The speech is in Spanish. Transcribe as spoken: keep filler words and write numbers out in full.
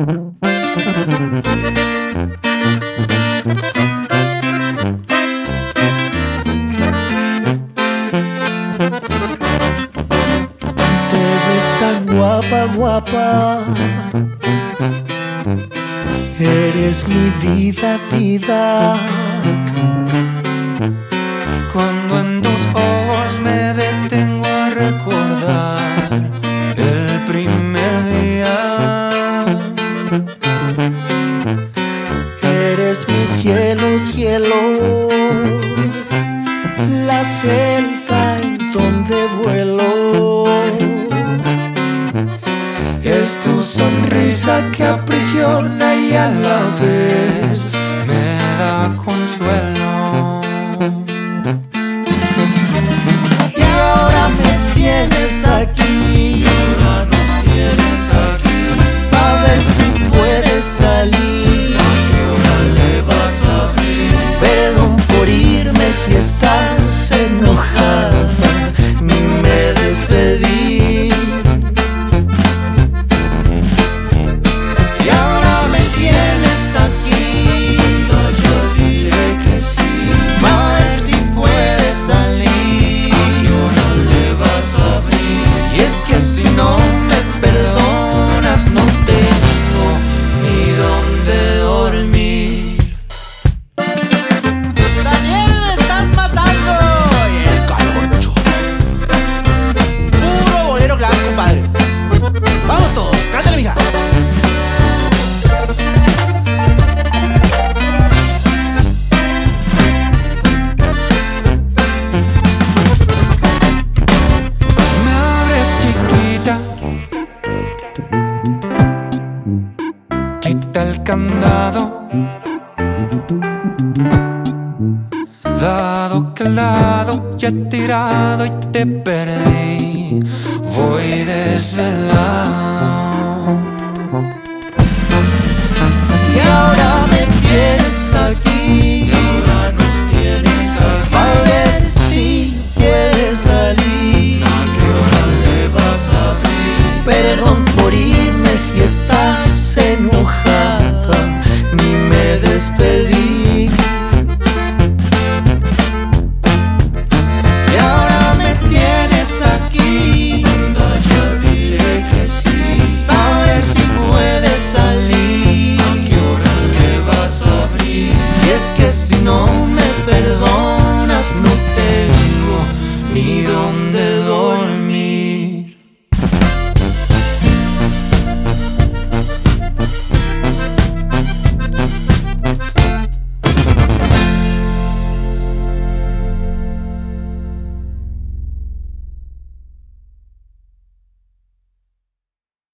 Te ves tan guapa, guapa. Eres mi vida, vida. Cuando en tus ojos me detengo a recordar el primer día. Eres mi cielo, cielo, la celda en donde vuelo. Es tu sonrisa que aprisiona y a la vez me da consuelo. Y ahora me tienes aquí, Ahora nos tienes aquí. a ver si puedes salir. ¿A qué hora le vas a abrir? Perdón por irme si estás enojada, ni me despedí. Y ahora me tienes aquí, Yo diré que sí. a ver si puedes salir. ¿A qué hora le vas a abrir? Y es que si no me perdonas no tengo ni dónde dormir. Daniel, me estás matando. El caloncho. Puro bolero claro, compadre. Vamos todos, cántale, mija. Me abres, chiquita, quita el candado. Dado que el dado ya he tirado y te perdí, voy desvelado.